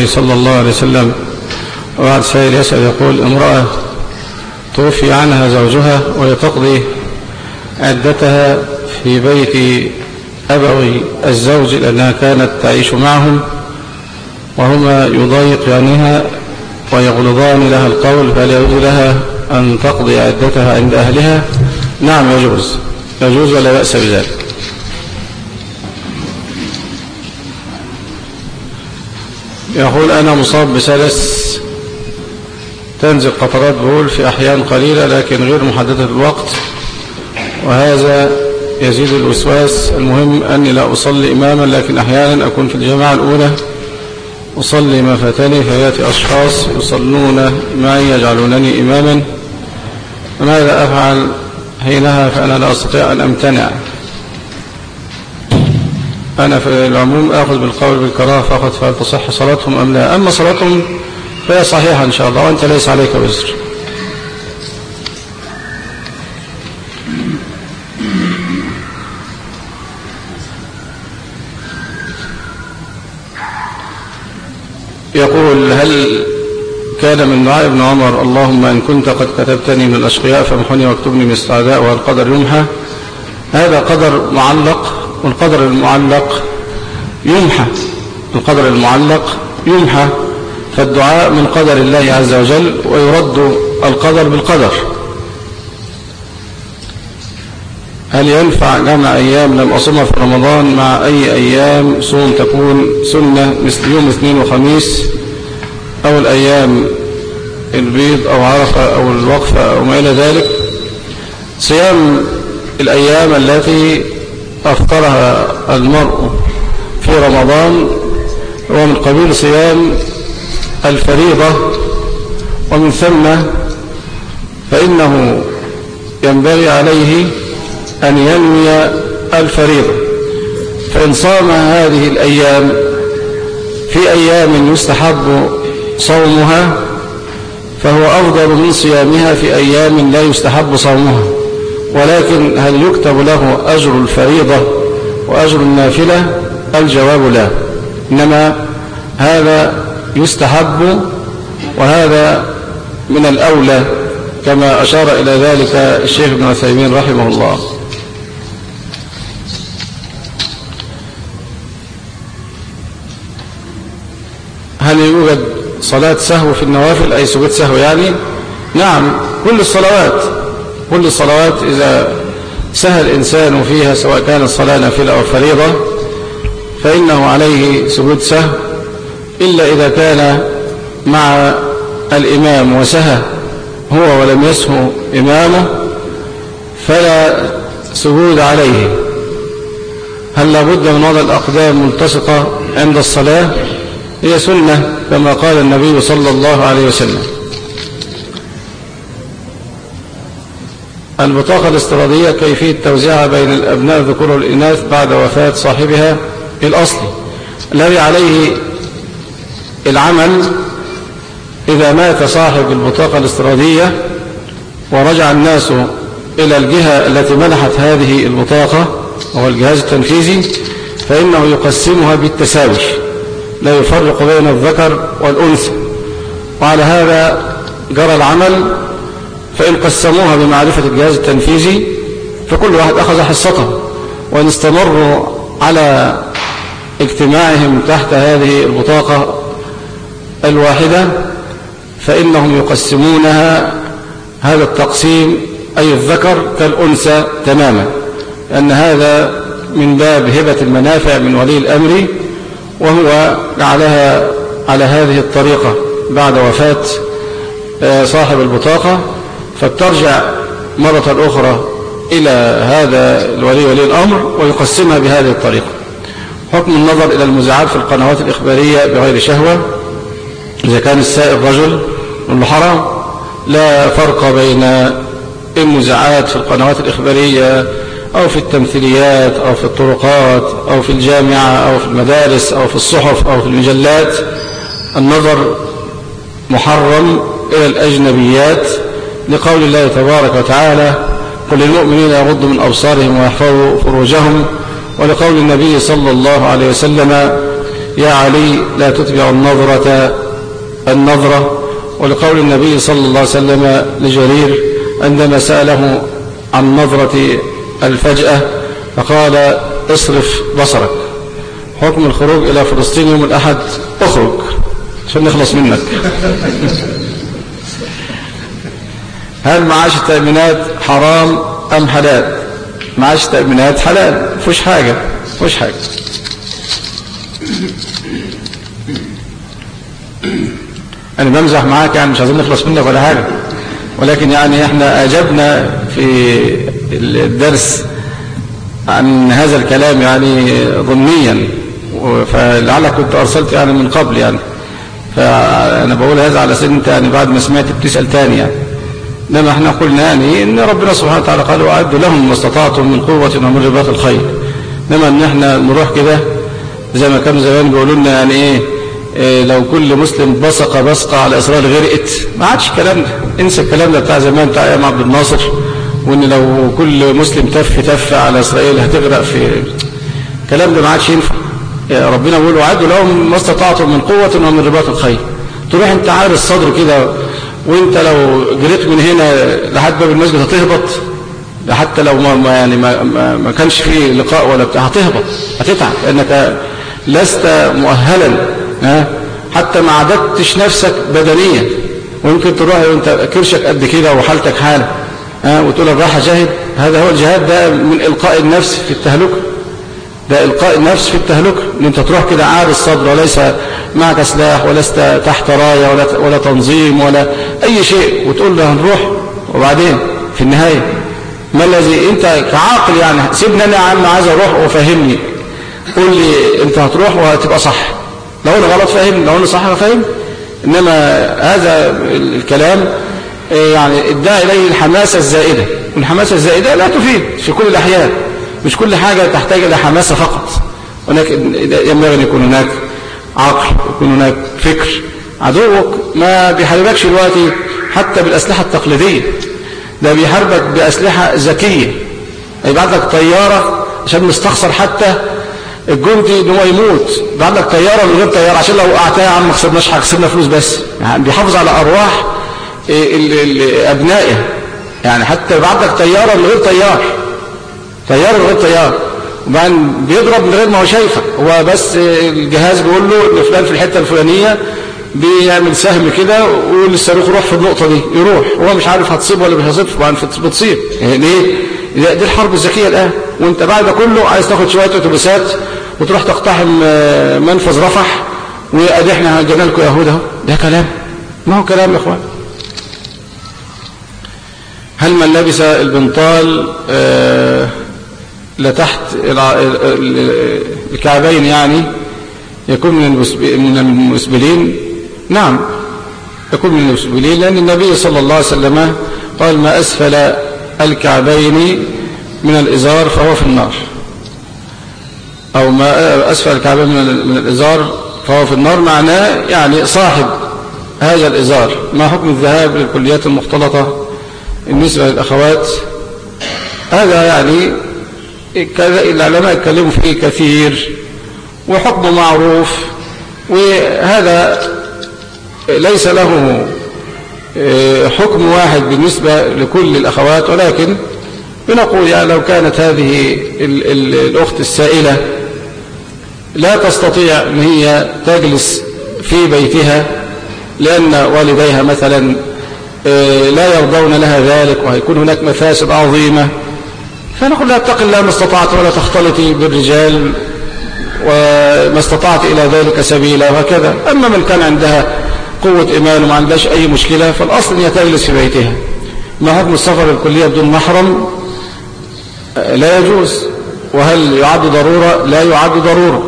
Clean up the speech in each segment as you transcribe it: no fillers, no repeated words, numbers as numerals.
الله صلى الله عليه وسلم. وبعد سائل يسأل يقول: امرأة توفي عنها زوجها وهي تقضي عدتها في بيت أبوي الزوج لأنها كانت تعيش معهم وهما يضايقانها ويغلظان لها القول، فهل يجوز لها أن تقضي عدتها عند أهلها؟ نعم يجوز ولا بأس بذلك. يقول: أنا مصاب بسلس تنزل قطرات بول في أحيان قليلة لكن غير محددة الوقت، وهذا يزيد الوسواس. المهم أني لا أصلي إماما، لكن أحيانا أكون في الجماعة الأولى أصلي ما فاتني، فيأتي أشخاص يصلون معي يجعلونني إماما، فماذا أفعل حينها؟ فأنا لا أستطيع أن أمتنع. أنا في العموم أخذ بالقول بالكراهة فقط، فهل تصح صلاتهم أم لا؟ أما صلاتهم فهي صحيحة إن شاء الله، وأنت ليس عليك وزر. يقول: هل كان من دعاء ابن عمر اللهم إن كنت قد كتبتني من الأشقياء فامحني واكتبني من السعداء والقدر يمحى؟ هذا قدر معلق، والقدر المعلق يمحى، القدر المعلق يمحى، فالدعاء من قدر الله عز وجل ويرد القدر بالقدر. هل ينفع جمع أيام لم أصومها في رمضان مع أي أيام صوم تكون سنة مثل يوم اثنين وخميس أو الأيام البيض أو عرفة أو الوقفة أو ما إلى ذلك؟ صيام الأيام التي أفطرها المرء في رمضان هو من قبيل صيام الفريضة، ومن ثم فإنه ينبغي عليه أن ينوي الفريضة، فإن صام هذه الأيام في أيام يستحب صومها فهو أفضل من صيامها في أيام لا يستحب صومها. ولكن هل يكتب له أجر الفريضة وأجر النافلة؟ الجواب لا، إنما هذا يستحب وهذا من الأولى، كما أشار إلى ذلك الشيخ ابن عثيمين رحمه الله. هل يوجد صلاة سهو في النوافل، أي سجود سهو يعني؟ نعم، كل الصلوات إذا سهى الإنسان فيها سواء كانت الصلاة نافلة أو فريضة فإنه عليه سجود سهو، إلا إذا كان مع الإمام وسهى هو ولم يسهو إمامه فلا سجود عليه. هل لابد من وضع الأقدام ملتصقة عند الصلاة؟ هي سنة كما قال النبي صلى الله عليه وسلم. البطاقة الاستيرادية كيفية توزيعها بين الأبناء الذكور والإناث بعد وفاة صاحبها الأصلي الذي عليه العمل؟ إذا مات صاحب البطاقة الاستيرادية ورجع الناس إلى الجهة التي منحت هذه البطاقة وهو الجهاز التنفيذي فإنه يقسمها بالتساوي، لا يفرق بين الذكر والأنثى، وعلى هذا جرى العمل. فإن قسموها بمعرفة الجهاز التنفيذي فكل واحد أخذ حصته، وإن استمروا على اجتماعهم تحت هذه البطاقة الواحدة فإنهم يقسمونها هذا التقسيم أي الذكر كالأنثى تماما، لأن هذا من باب هبة المنافع من ولي الأمر، وهو جعلها على هذه الطريقة بعد وفاة صاحب البطاقة، فبترجع مرة أخرى إلى هذا الولي ولي الأمر ويقسمها بهذه الطريقة. حكم النظر إلى المذيعات في القنوات الإخبارية بغير شهوة إذا كان السائل رجل ولا حرام؟ لا فرق بين المذيعات في القنوات الإخبارية أو في التمثيليات أو في الطرقات أو في الجامعة أو في المدارس أو في الصحف أو في المجلات. النظر محرم إلى الأجنبيات لقول الله تبارك وتعالى: قل للمؤمنين يغضوا من أبصارهم ويحفظوا فروجهم، ولقول النبي صلى الله عليه وسلم: يا علي لا تتبع النظرة. ولقول النبي صلى الله عليه وسلم لجرير عندما سأله عن نظرة الفجأة فقال اصرف بصرك. حكم الخروج إلى فلسطين يوم الأحد، اخرج عشان نخلص منك. هل معاش التأمينات حرام أم حلال؟ معاش التأمينات حلال، مفيش حاجة. أنا بمزح معاك يعني، مش عايزين نخلص منك ولا حاجة، ولكن يعني احنا أجبنا في الدرس عن هذا الكلام يعني ضمنيا، فلعلك كنت أرسلت يعني من قبل يعني، فأنا بقول هذا على سن انت يعني بعد ما سمعت بتسأل تاني يعني. لما احنا قلنا يعني ان ربنا سبحانه وتعالى قال وأعدوا لهم ما استطعتم من قوة ومن رباط الخيل. لما ان احنا نروح كده زي ما كانوا زمان بيقولوا لنا يعني ايه لو كل مسلم بصق بصقة على إسرائيل غرقت، ما عادش الكلام ده، انسى الكلام ده بتاع زمان بتاع ايام عبد الناصر، وان لو كل مسلم تف على إسرائيل هتغرق في الكلام ده، ما عادش ينفع. ربنا بيقول وأعدوا لهم ما استطعتم من قوة ومن رباط الخيل. تروح انت عارف الصدر كده، وانت لو جريت من هنا لحد باب المسجد هتهبط، حتى لو ما كانش فيه لقاء ولا بتاع، هتهبط هتتعب لانك لست مؤهلا، حتى ما عددتش نفسك بدنيا. ويمكن تروح وانت كرشك قد كده وحالتك حاله وتقول الراحه جاهد. هذا هو الجهاد، ده من إلقاء النفس في التهلكه، ده إلقاء النفس في التهلكه، ان انت تروح كده عار الصدر وليس معك سلاح ولست تحت رايه ولا تنظيم ولا اي شيء، وتقول له هنروح وبعدين في النهايه ما الذي انت كعاقل يعني سيبني انا يا عم عايز اروح وفهمني، قول لي انت هتروح وهتبقى صح، لو انا غلط فهمني، لو انا صح فهمني. انما هذا الكلام يعني ادعى اليه الحماسه الزائده، والحماسه الزائده لا تفيد في كل الاحيان، مش كل حاجه تحتاج الى حماسه فقط، ولكن ينبغي ان يكون هناك عقل، يكون هناك فكر. عدوك ما بيحاربكش دلوقتي حتى بالاسلحه التقليديه، ده بيحاربك باسلحه ذكيه، يبعت لك طياره عشان مستخسر حتى الجندي ان هو يموت، بعد لك طياره من غير طياره عشان لو وقعتها يا عم ما خسرناش حاجه، خسرنا فلوس بس، يعني بيحافظ على ارواح ابنائه، يعني حتى بعد لك طياره من غير طياره من غير طيار، وبعدين بيضرب من غير ما هو شايفك، هو بس الجهاز بيقول له ان فلان في الحته الفلانيه بيعمل سهم كده ويقول للصاروخ روح في النقطه دي، يروح هو مش عارف هتصيب ولا مش هتصيب، وبعدين بتصيب. ليه؟ دي الحرب الذكيه الان، وانت بعد كله عايز تاخد شويه اتوبيسات وتروح تقتحم منفذ رفح، وادي احنا جبنا لكم يهود اهو. ده كلام؟ ما هو كلام يا اخوان. هل من لبس البنطال لتحت الكعبين يعني يكون من المسبلين؟ نعم يكون من المسبلين، لأن النبي صلى الله عليه وسلم قال ما أسفل الكعبين من الإزار فهو في النار، أو ما أسفل الكعبين من الإزار فهو في النار، معناه يعني صاحب هذا الإزار. ما حكم الذهاب للكليات المختلطة بالنسبة للأخوات؟ هذا يعني العلماء اتكلموا فيه كثير وحكمه معروف، وهذا ليس له حكم واحد بالنسبة لكل الأخوات، ولكن بنقول يعني لو كانت هذه الأخت السائلة لا تستطيع أن هي تجلس في بيتها لأن والديها مثلا لا يرضون لها ذلك وهيكون هناك مفاسد عظيمة، فنقول لا اتق الله ما استطعت ولا تختلطي بالرجال وما استطعت إلى ذلك سبيلا وهكذا. أما من كان عندها قوة إيمان وما عندهاش أي مشكلة فالأصل هي تجلس في بيتها. ما حكم السفر للكلية بدون محرم؟ لا يجوز. وهل يعد ضرورة؟ لا يعد ضرورة.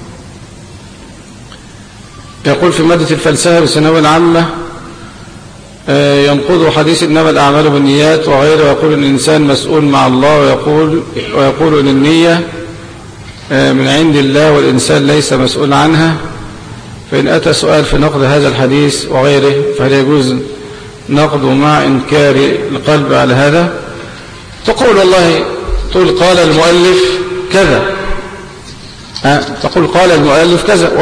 يقول في مادة الفلسفة بالثانوية العامة ينقض حديث إنما الأعمال بالنيات وغيره، ويقول إن الإنسان مسؤول مع الله، ويقول إن النية من عند الله والإنسان ليس مسؤول عنها. فإن أتى سؤال في نقد هذا الحديث وغيره فهل يجوز نقده مع إنكار القلب على هذا؟ تقول والله تقول قال المؤلف كذا، تقول قال المؤلف كذا.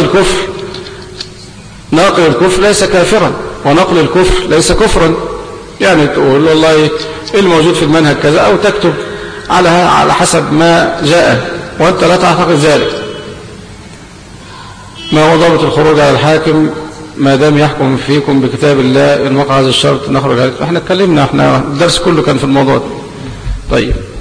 ناقل الكفر ليس كافرا، ونقل الكفر ليس كفرا. يعني تقول والله الموجود في المنهج كذا، أو تكتب على حسب ما جاء وأنت لا تعتقد ذلك. ما هو ضابط الخروج على الحاكم ما دام يحكم فيكم بكتاب الله؟ إن وقع هذا الشرط نخرج عليه. احنا اتكلمنا، احنا الدرس كله كان في الموضوع ده. طيب